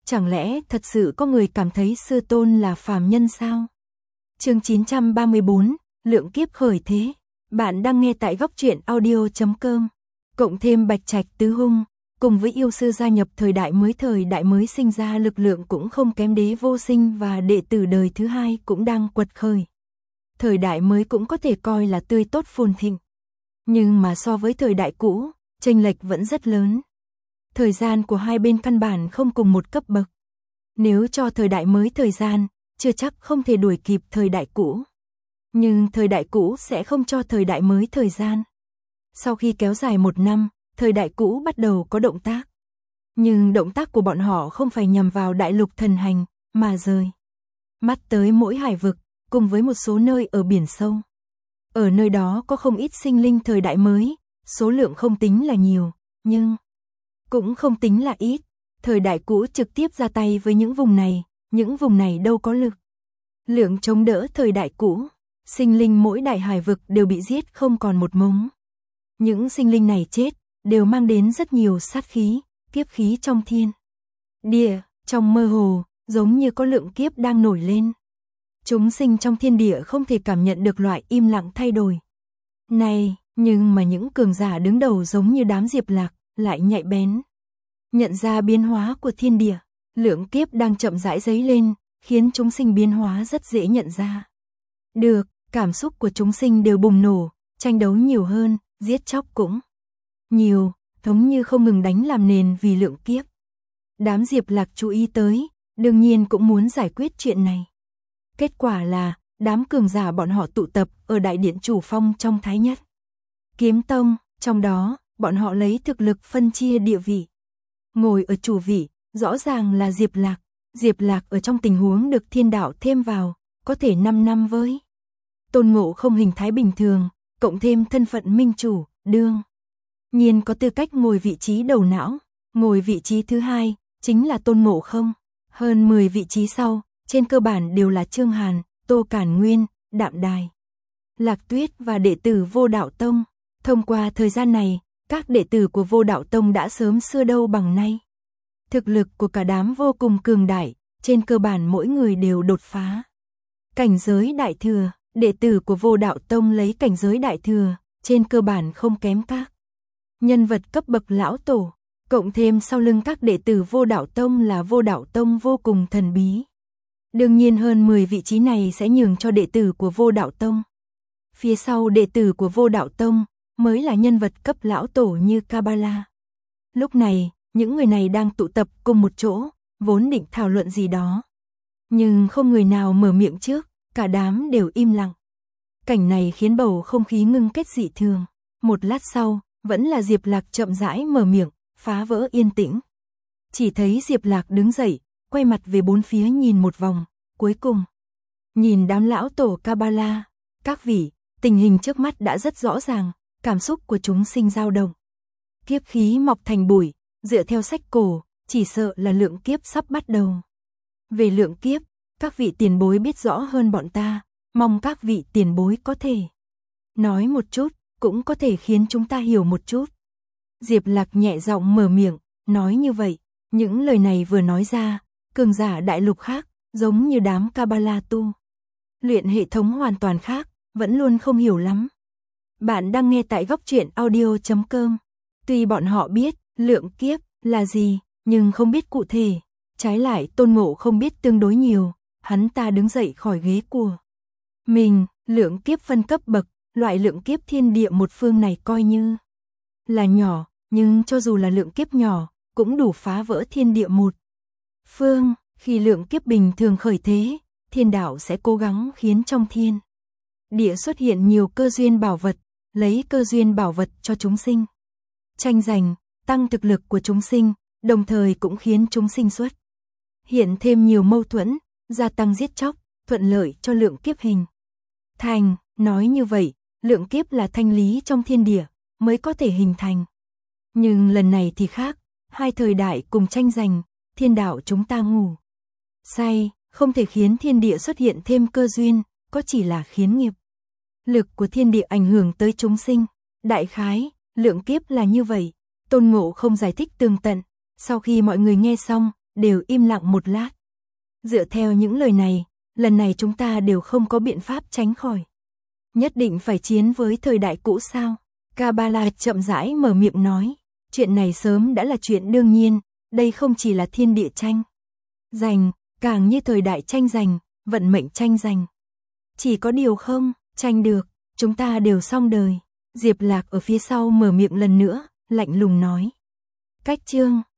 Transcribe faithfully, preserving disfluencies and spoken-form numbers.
Chẳng lẽ thật sự có người cảm thấy sư tôn là phàm nhân sao? Chương chín trăm ba mươi bốn, lượng kiếp khởi thế. Bạn đang nghe tại góc truyện audio chấm com. Cộng thêm Bạch Trạch tứ hung, cùng với yêu sư gia nhập thời đại mới, thời đại mới sinh ra lực lượng cũng không kém Đế Vô Sinh và đệ tử đời thứ hai cũng đang quật khởi. Thời đại mới cũng có thể coi là tươi tốt phồn thịnh. Nhưng mà so với thời đại cũ, chênh lệch vẫn rất lớn. Thời gian của hai bên căn bản không cùng một cấp bậc. Nếu cho thời đại mới thời gian, chưa chắc không thể đuổi kịp thời đại cũ. Nhưng thời đại cũ sẽ không cho thời đại mới thời gian. Sau khi kéo dài một năm, thời đại cũ bắt đầu có động tác. Nhưng động tác của bọn họ không phải nhằm vào đại lục thần hành, mà rời mắt tới mỗi hải vực, cùng với một số nơi ở biển sâu. Ở nơi đó có không ít sinh linh thời đại mới, số lượng không tính là nhiều, nhưng cũng không tính là ít. Thời đại cũ trực tiếp ra tay với những vùng này, những vùng này đâu có lực lượng chống đỡ thời đại cũ. Sinh linh mỗi đại hải vực đều bị giết không còn một mống. Những sinh linh này chết, đều mang đến rất nhiều sát khí, kiếp khí trong thiên địa, trong mơ hồ, giống như có lượng kiếp đang nổi lên. Chúng sinh trong thiên địa không thể cảm nhận được loại im lặng thay đổi này, nhưng mà những cường giả đứng đầu giống như đám Diệp Lạc, lại nhạy bén nhận ra biến hóa của thiên địa. Lượng kiếp đang chậm rãi dấy lên, khiến chúng sinh biến hóa rất dễ nhận ra được. Cảm xúc của chúng sinh đều bùng nổ, tranh đấu nhiều hơn, giết chóc cũng nhiều, giống như không ngừng đánh làm nền vì lượng kiếp. Đám Diệp Lạc chú ý tới, đương nhiên cũng muốn giải quyết chuyện này. Kết quả là, đám cường giả bọn họ tụ tập ở đại điện chủ phong trong Thái Nhất Kiếm Tông, trong đó, bọn họ lấy thực lực phân chia địa vị. Ngồi ở chủ vị, rõ ràng là Diệp Lạc. Diệp Lạc ở trong tình huống được thiên đạo thêm vào, có thể năm năm với Tôn Ngộ Không hình thái bình thường, cộng thêm thân phận minh chủ, đương nhiên có tư cách ngồi vị trí đầu não. Ngồi vị trí thứ hai, chính là Tôn Ngộ Không. Hơn mười vị trí sau, trên cơ bản đều là Trương Hàn, Tô Cản Nguyên, Đạm Đài, Lạc Tuyết và đệ tử Vô Đạo Tông. Thông qua thời gian này, các đệ tử của Vô Đạo Tông đã sớm xưa đâu bằng nay. Thực lực của cả đám vô cùng cường đại, trên cơ bản mỗi người đều đột phá cảnh giới đại thừa. Đệ tử của Vô Đạo Tông lấy cảnh giới đại thừa, trên cơ bản không kém các nhân vật cấp bậc lão tổ. Cộng thêm sau lưng các đệ tử Vô Đạo Tông là Vô Đạo Tông vô cùng thần bí. Đương nhiên hơn mười vị trí này sẽ nhường cho đệ tử của Vô Đạo Tông. Phía sau đệ tử của Vô Đạo Tông mới là nhân vật cấp lão tổ như Kabbalah. Lúc này, những người này đang tụ tập cùng một chỗ, vốn định thảo luận gì đó. Nhưng không người nào mở miệng trước, cả đám đều im lặng. Cảnh này khiến bầu không khí ngưng kết dị thường. Một lát sau, vẫn là Diệp Lạc chậm rãi mở miệng, phá vỡ yên tĩnh. Chỉ thấy Diệp Lạc đứng dậy, quay mặt về bốn phía nhìn một vòng, cuối cùng nhìn đám lão tổ Kabbalah. Các vị, tình hình trước mắt đã rất rõ ràng, cảm xúc của chúng sinh dao động. Kiếp khí mọc thành bụi, dựa theo sách cổ, chỉ sợ là lượng kiếp sắp bắt đầu. Về lượng kiếp, các vị tiền bối biết rõ hơn bọn ta, mong các vị tiền bối có thể nói một chút, cũng có thể khiến chúng ta hiểu một chút. Diệp Lạc nhẹ giọng mở miệng, nói như vậy, những lời này vừa nói ra, cường giả đại lục khác, giống như đám Kabbalah tu luyện hệ thống hoàn toàn khác, vẫn luôn không hiểu lắm. Bạn đang nghe tại góc truyện audio chấm com. Tuy bọn họ biết lượng kiếp là gì, nhưng không biết cụ thể. Trái lại Tôn Ngộ không biết tương đối nhiều, hắn ta đứng dậy khỏi ghế của mình. Lượng kiếp phân cấp bậc, loại lượng kiếp thiên địa một phương này coi như là nhỏ, nhưng cho dù là lượng kiếp nhỏ, cũng đủ phá vỡ thiên địa một phương. Khi lượng kiếp bình thường khởi thế, thiên đạo sẽ cố gắng khiến trong thiên địa xuất hiện nhiều cơ duyên bảo vật, lấy cơ duyên bảo vật cho chúng sinh tranh giành, tăng thực lực của chúng sinh, đồng thời cũng khiến chúng sinh xuất hiện thêm nhiều mâu thuẫn, gia tăng giết chóc, thuận lợi cho lượng kiếp hình thành. Nói như vậy, lượng kiếp là thanh lý trong thiên địa mới có thể hình thành. Nhưng lần này thì khác, hai thời đại cùng tranh giành, thiên đạo chúng ta ngủ say, không thể khiến thiên địa xuất hiện thêm cơ duyên, có chỉ là khiến nghiệp lực của thiên địa ảnh hưởng tới chúng sinh. Đại khái, lượng kiếp là như vậy. Tôn Ngộ không giải thích tường tận. Sau khi mọi người nghe xong, đều im lặng một lát. Dựa theo những lời này, lần này chúng ta đều không có biện pháp tránh khỏi. Nhất định phải chiến với thời đại cũ sao? Kabbalah chậm rãi mở miệng nói, chuyện này sớm đã là chuyện đương nhiên, đây không chỉ là thiên địa tranh giành, càng như thời đại tranh giành, vận mệnh tranh giành. Chỉ có điều không tranh được, chúng ta đều xong đời. Diệp Lạc ở phía sau mở miệng lần nữa, lạnh lùng nói. Cách chương